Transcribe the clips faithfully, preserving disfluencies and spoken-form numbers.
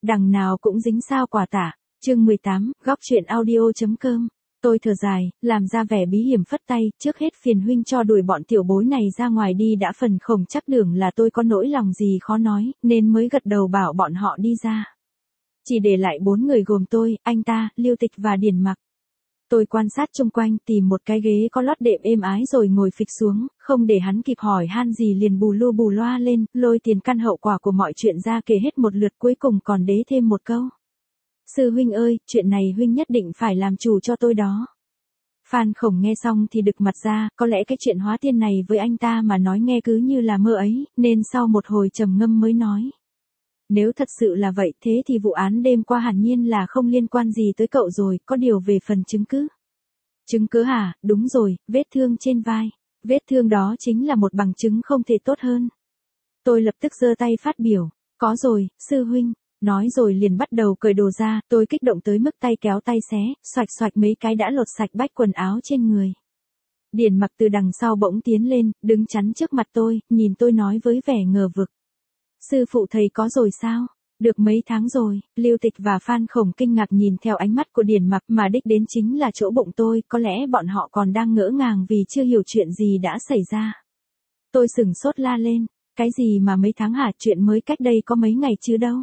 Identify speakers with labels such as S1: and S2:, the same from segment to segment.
S1: đằng nào cũng dính sao quả tả. Chương mười tám, góc truyện audio.com. Tôi thở dài, làm ra vẻ bí hiểm phất tay, trước hết phiền huynh cho đuổi bọn tiểu bối này ra ngoài đi đã. Phần Khổng chắc đường là tôi có nỗi lòng gì khó nói, nên mới gật đầu bảo bọn họ đi ra. Chỉ để lại bốn người gồm tôi, anh ta, Lưu Tịch và Điền Mặc. Tôi quan sát chung quanh, tìm một cái ghế có lót đệm êm ái rồi ngồi phịch xuống, không để hắn kịp hỏi han gì liền bù lu bù loa lên, lôi tiền căn hậu quả của mọi chuyện ra kể hết một lượt, cuối cùng còn đế thêm một câu. Sư huynh ơi, chuyện này huynh nhất định phải làm chủ cho tôi đó. Phan Khổng nghe xong thì đực mặt ra, có lẽ cái chuyện hóa tiên này với anh ta mà nói nghe cứ như là mơ ấy, nên sau một hồi trầm ngâm mới nói. Nếu thật sự là vậy thế thì vụ án đêm qua hẳn nhiên là không liên quan gì tới cậu rồi, có điều về phần chứng cứ. Chứng cứ hả? Đúng rồi, vết thương trên vai. Vết thương đó chính là một bằng chứng không thể tốt hơn. Tôi lập tức giơ tay phát biểu. Có rồi, sư huynh. Nói rồi liền bắt đầu cởi đồ ra, tôi kích động tới mức tay kéo tay xé, xoạch xoạch mấy cái đã lột sạch bách quần áo trên người. Điền Mặc từ đằng sau bỗng tiến lên, đứng chắn trước mặt tôi, nhìn tôi nói với vẻ ngờ vực. Sư phụ thầy có rồi sao? Được mấy tháng rồi. Lưu Tịch và Phan Khổng kinh ngạc nhìn theo ánh mắt của Điền Mặc mà đích đến chính là chỗ bụng tôi, có lẽ bọn họ còn đang ngỡ ngàng vì chưa hiểu chuyện gì đã xảy ra. Tôi sửng sốt la lên, cái gì mà mấy tháng hả, chuyện mới cách đây có mấy ngày chứ đâu.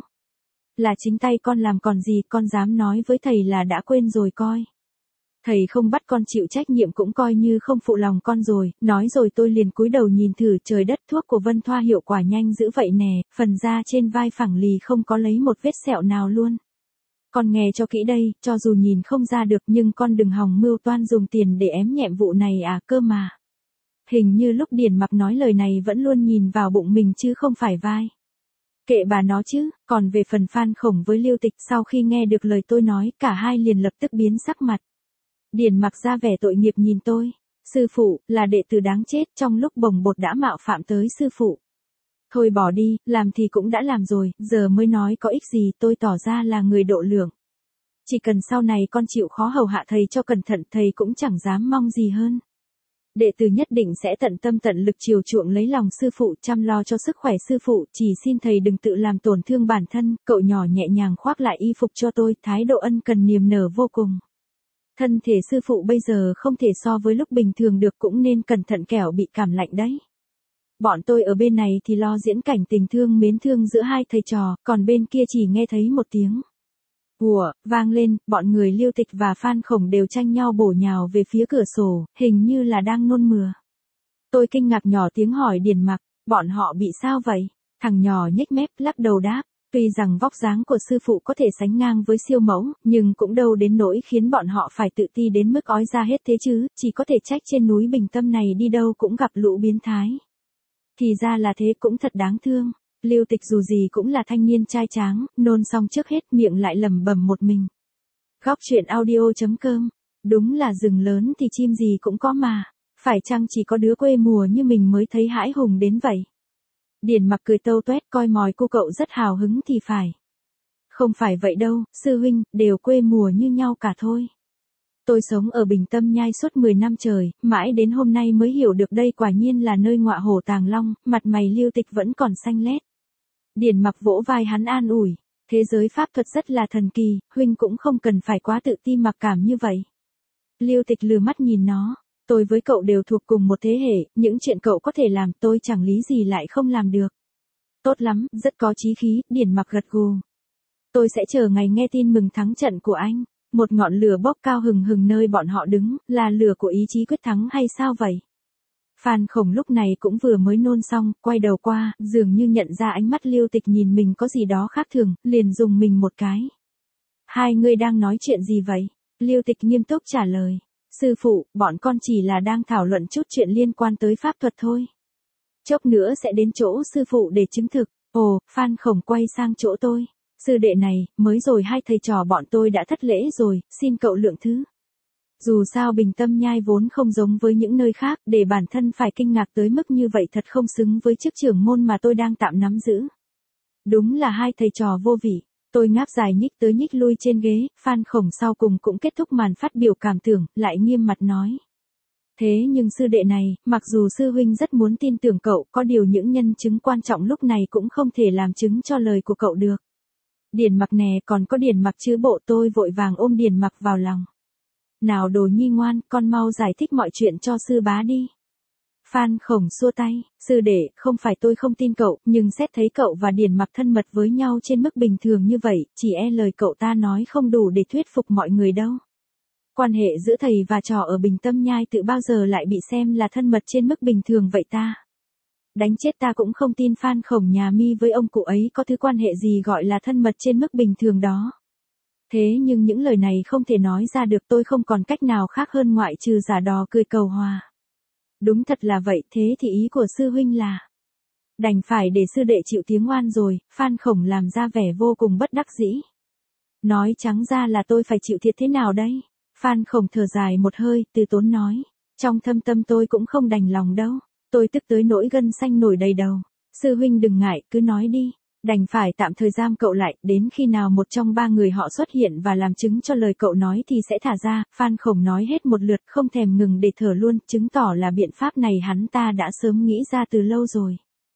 S1: Là chính tay con làm còn gì, con dám nói với thầy là đã quên rồi coi. Thầy không bắt con chịu trách nhiệm cũng coi như không phụ lòng con rồi. Nói rồi tôi liền cúi đầu nhìn thử, trời đất, thuốc của Vân Thoa hiệu quả nhanh dữ vậy nè, phần da trên vai phẳng lì không có lấy một vết sẹo nào luôn. Con nghe cho kỹ đây, cho dù nhìn không ra được nhưng con đừng hòng mưu toan dùng tiền để ém nhẹm vụ này à, cơ mà. Hình như lúc Điền Mặc nói lời này vẫn luôn nhìn vào bụng mình chứ không phải vai. Kệ bà nó chứ. Còn về phần Phan Khổng với Lưu Tịch, sau khi nghe được lời tôi nói, cả hai liền lập tức biến sắc mặt. Điền Mặc ra vẻ tội nghiệp nhìn tôi. Sư phụ, là đệ tử đáng chết, trong lúc bồng bột đã mạo phạm tới sư phụ. Thôi bỏ đi, làm thì cũng đã làm rồi, giờ mới nói có ích gì, tôi tỏ ra là người độ lượng. Chỉ cần sau này con chịu khó hầu hạ thầy cho cẩn thận, thầy cũng chẳng dám mong gì hơn. Đệ tử nhất định sẽ tận tâm tận lực chiều chuộng lấy lòng sư phụ, chăm lo cho sức khỏe sư phụ, chỉ xin thầy đừng tự làm tổn thương bản thân. Cậu nhỏ nhẹ nhàng khoác lại y phục cho tôi, thái độ ân cần niềm nở vô cùng. Thân thể sư phụ bây giờ không thể so với lúc bình thường được, cũng nên cẩn thận kẻo bị cảm lạnh đấy. Bọn tôi ở bên này thì lo diễn cảnh tình thương mến thương giữa hai thầy trò, còn bên kia chỉ nghe thấy một tiếng ùa vang lên, bọn người Lưu Tịch và Phan Khổng đều tranh nhau bổ nhào về phía cửa sổ, hình như là đang nôn mửa. Tôi kinh ngạc nhỏ tiếng hỏi Điền Mặc, bọn họ bị sao vậy? Thằng nhỏ nhếch mép lắc đầu đáp, tuy rằng vóc dáng của sư phụ có thể sánh ngang với siêu mẫu, nhưng cũng đâu đến nỗi khiến bọn họ phải tự ti đến mức ói ra hết thế chứ, chỉ có thể trách trên núi Bình Tâm này đi đâu cũng gặp lũ biến thái. Thì ra là thế, cũng thật đáng thương. Lưu Tịch dù gì cũng là thanh niên trai tráng, nôn xong trước hết miệng lại lẩm bẩm một mình. Góc truyện audio.com. Đúng là rừng lớn thì chim gì cũng có mà. Phải chăng chỉ có đứa quê mùa như mình mới thấy hãi hùng đến vậy? Điền Mặc cười tâu toét, coi mòi cô cậu rất hào hứng thì phải. Không phải vậy đâu, sư huynh, đều quê mùa như nhau cả thôi. Tôi sống ở Bình Tâm Nhai suốt mười năm trời, mãi đến hôm nay mới hiểu được đây quả nhiên là nơi ngọa hổ tàng long, mặt mày Lưu Tịch vẫn còn xanh lét. Điền Mặc vỗ vai hắn an ủi, thế giới pháp thuật rất là thần kỳ, huynh cũng không cần phải quá tự ti mặc cảm như vậy. Lưu Tịch lừa mắt nhìn nó, tôi với cậu đều thuộc cùng một thế hệ, những chuyện cậu có thể làm tôi chẳng lý gì lại không làm được. Tốt lắm, rất có chí khí. Điền Mặc gật gù. Tôi sẽ chờ ngày nghe tin mừng thắng trận của anh. Một ngọn lửa bốc cao hừng hừng nơi bọn họ đứng, là lửa của ý chí quyết thắng hay sao vậy? Phan Khổng lúc này cũng vừa mới nôn xong, quay đầu qua, dường như nhận ra ánh mắt Lưu Tịch nhìn mình có gì đó khác thường, liền dùng mình một cái. Hai người đang nói chuyện gì vậy? Lưu Tịch nghiêm túc trả lời. Sư phụ, bọn con chỉ là đang thảo luận chút chuyện liên quan tới pháp thuật thôi. Chốc nữa sẽ đến chỗ sư phụ để chứng thực. Ồ, Phan Khổng quay sang chỗ tôi. Sư đệ này, mới rồi hai thầy trò bọn tôi đã thất lễ rồi, xin cậu lượng thứ. Dù sao Bình Tâm Nhai vốn không giống với những nơi khác, để bản thân phải kinh ngạc tới mức như vậy thật không xứng với chức trưởng môn mà tôi đang tạm nắm giữ. Đúng là hai thầy trò vô vị. Tôi ngáp dài nhích tới nhích lui trên ghế, Phan Khổng sau cùng cũng kết thúc màn phát biểu cảm tưởng, lại nghiêm mặt nói. Thế nhưng sư đệ này, mặc dù sư huynh rất muốn tin tưởng cậu, có điều những nhân chứng quan trọng lúc này cũng không thể làm chứng cho lời của cậu được. Điền Mặc nè, còn có Điền Mặc chứ bộ. Tôi vội vàng ôm Điền Mặc vào lòng. Nào đồ nhi ngoan, con mau giải thích mọi chuyện cho sư bá đi. Phan Khổng xua tay, sư đệ, không phải tôi không tin cậu, nhưng xét thấy cậu và Điền Mặc thân mật với nhau trên mức bình thường như vậy, chỉ e lời cậu ta nói không đủ để thuyết phục mọi người đâu. Quan hệ giữa thầy và trò ở Bình Tâm Nhai tự bao giờ lại bị xem là thân mật trên mức bình thường vậy ta? Đánh chết ta cũng không tin Phan Khổng nhà mi với ông cụ ấy có thứ quan hệ gì gọi là thân mật trên mức bình thường đó. Thế nhưng những lời này không thể nói ra được, tôi không còn cách nào khác hơn ngoại trừ giả đò cười cầu hòa. Đúng thật là vậy, thế thì ý của sư huynh là... Đành phải để sư đệ chịu tiếng oan rồi. Phan Khổng làm ra vẻ vô cùng bất đắc dĩ. Nói trắng ra là tôi phải chịu thiệt thế nào đây? Phan Khổng thở dài một hơi, từ tốn nói. Trong thâm tâm tôi cũng không đành lòng đâu. Tôi tức tới nỗi gân xanh nổi đầy đầu. Sư huynh đừng ngại, cứ nói đi. Đành phải tạm thời giam cậu lại, đến khi nào một trong ba người họ xuất hiện và làm chứng cho lời cậu nói thì sẽ thả ra. Phan Khổng nói hết một lượt, không thèm ngừng để thở luôn, chứng tỏ là biện pháp này hắn ta đã sớm nghĩ ra từ lâu rồi.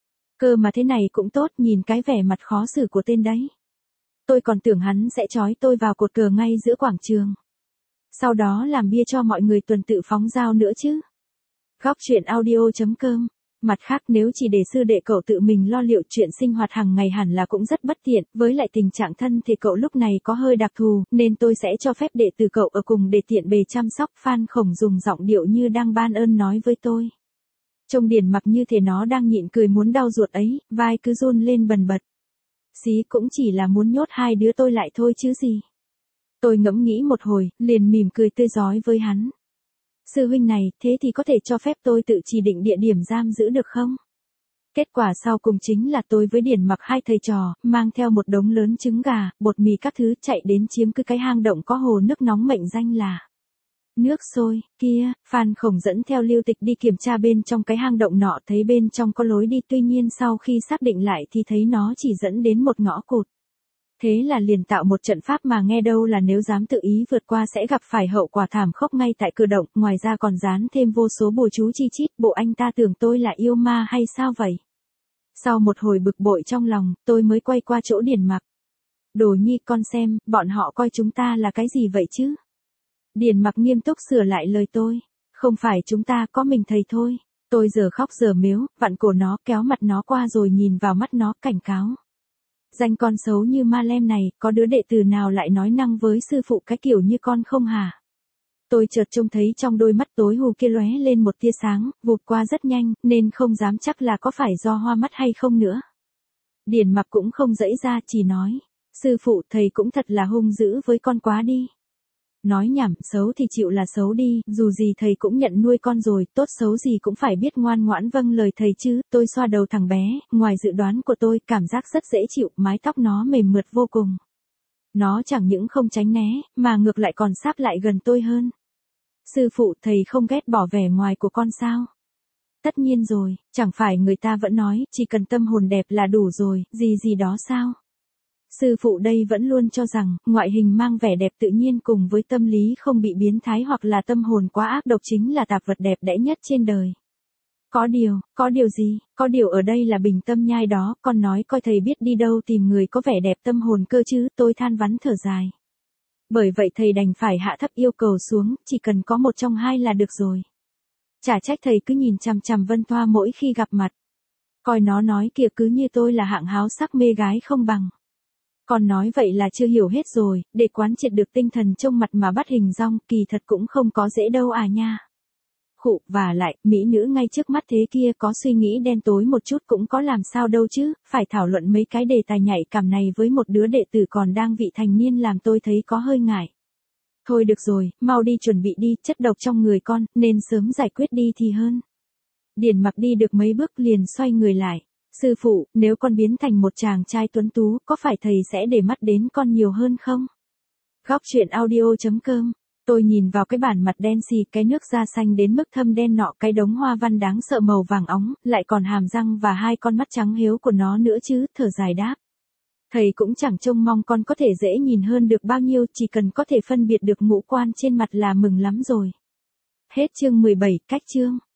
S1: Cơ mà thế này cũng tốt, nhìn cái vẻ mặt khó xử của tên đấy. Tôi còn tưởng hắn sẽ trói tôi vào cột cờ ngay giữa quảng trường. Sau đó làm bia cho mọi người tuần tự phóng dao nữa chứ. Góc truyện audio chấm com. Mặt khác, nếu chỉ để sư đệ cậu tự mình lo liệu chuyện sinh hoạt hàng ngày hẳn là cũng rất bất tiện, với lại tình trạng thân thì cậu lúc này có hơi đặc thù, nên tôi sẽ cho phép đệ tử cậu ở cùng để tiện bề chăm sóc. Phan Khổng dùng giọng điệu như đang ban ơn nói với tôi. Trông Điền Mặc như thể nó đang nhịn cười muốn đau ruột ấy, vai cứ run lên bần bật. Xí, cũng chỉ là muốn nhốt hai đứa tôi lại thôi chứ gì. Tôi ngẫm nghĩ một hồi, liền mỉm cười tươi rói với hắn. Sư huynh này, thế thì có thể cho phép tôi tự chỉ định địa điểm giam giữ được không? Kết quả sau cùng chính là tôi với Điền Mặc hai thầy trò, mang theo một đống lớn trứng gà, bột mì các thứ chạy đến chiếm cứ cái hang động có hồ nước nóng mệnh danh là nước sôi. Kia, Phan Khổng dẫn theo Lưu Tịch đi kiểm tra bên trong cái hang động nọ, thấy bên trong có lối đi, tuy nhiên sau khi xác định lại thì thấy nó chỉ dẫn đến một ngõ cụt. Thế là liền tạo một trận pháp mà nghe đâu là nếu dám tự ý vượt qua sẽ gặp phải hậu quả thảm khốc ngay tại cửa động, ngoài ra còn dán thêm vô số bùa chú chi chít. Bộ anh ta tưởng tôi là yêu ma hay sao vậy? Sau một hồi bực bội trong lòng, tôi mới quay qua chỗ Điền Mặc. Đồ nhi, con xem, bọn họ coi chúng ta là cái gì vậy chứ? Điền Mặc nghiêm túc sửa lại lời tôi. Không phải chúng ta, có mình thầy thôi. Tôi giờ khóc giờ mếu, vặn cổ nó, kéo mặt nó qua rồi nhìn vào mắt nó, cảnh cáo. Danh con xấu như ma lem này, có đứa đệ tử nào lại nói năng với sư phụ cái kiểu như con không hả? Tôi chợt trông thấy trong đôi mắt tối hù kia lóe lên một tia sáng, vụt qua rất nhanh, nên không dám chắc là có phải do hoa mắt hay không nữa. Điền Mặc cũng không dãy ra, chỉ nói. Sư phụ, thầy cũng thật là hung dữ với con quá đi. Nói nhảm, xấu thì chịu là xấu đi, dù gì thầy cũng nhận nuôi con rồi, tốt xấu gì cũng phải biết ngoan ngoãn vâng lời thầy chứ. Tôi xoa đầu thằng bé, ngoài dự đoán của tôi, cảm giác rất dễ chịu, mái tóc nó mềm mượt vô cùng. Nó chẳng những không tránh né, mà ngược lại còn sáp lại gần tôi hơn. Sư phụ, thầy không ghét bỏ vẻ ngoài của con sao? Tất nhiên rồi, chẳng phải người ta vẫn nói, chỉ cần tâm hồn đẹp là đủ rồi, gì gì đó sao? Sư phụ đây vẫn luôn cho rằng, ngoại hình mang vẻ đẹp tự nhiên cùng với tâm lý không bị biến thái hoặc là tâm hồn quá ác độc chính là tạp vật đẹp đẽ nhất trên đời. Có điều, có điều gì, có điều ở đây là Bình Tâm Nhai đó, con nói coi thầy biết đi đâu tìm người có vẻ đẹp tâm hồn cơ chứ, tôi than vắn thở dài. Bởi vậy thầy đành phải hạ thấp yêu cầu xuống, chỉ cần có một trong hai là được rồi. Chả trách thầy cứ nhìn chằm chằm Vân Thoa mỗi khi gặp mặt. Coi nó nói kìa, cứ như tôi là hạng háo sắc mê gái không bằng. Còn nói vậy là chưa hiểu hết rồi, để quán triệt được tinh thần trông mặt mà bắt hình dong, kỳ thật cũng không có dễ đâu à nha. Khụ, và lại, mỹ nữ ngay trước mắt thế kia có suy nghĩ đen tối một chút cũng có làm sao đâu chứ, phải thảo luận mấy cái đề tài nhạy cảm này với một đứa đệ tử còn đang vị thành niên làm tôi thấy có hơi ngại. Thôi được rồi, mau đi chuẩn bị đi, chất độc trong người con, nên sớm giải quyết đi thì hơn. Điền Mặc đi được mấy bước liền xoay người lại. Sư phụ, nếu con biến thành một chàng trai tuấn tú, có phải thầy sẽ để mắt đến con nhiều hơn không? Góc truyện audio chấm com. Tôi nhìn vào cái bản mặt đen xì, cái nước da xanh đến mức thâm đen nọ, cái đống hoa văn đáng sợ màu vàng óng, lại còn hàm răng và hai con mắt trắng hiếu của nó nữa chứ, thở dài đáp. Thầy cũng chẳng trông mong con có thể dễ nhìn hơn được bao nhiêu, chỉ cần có thể phân biệt được ngũ quan trên mặt là mừng lắm rồi. Hết chương mười bảy, cách chương.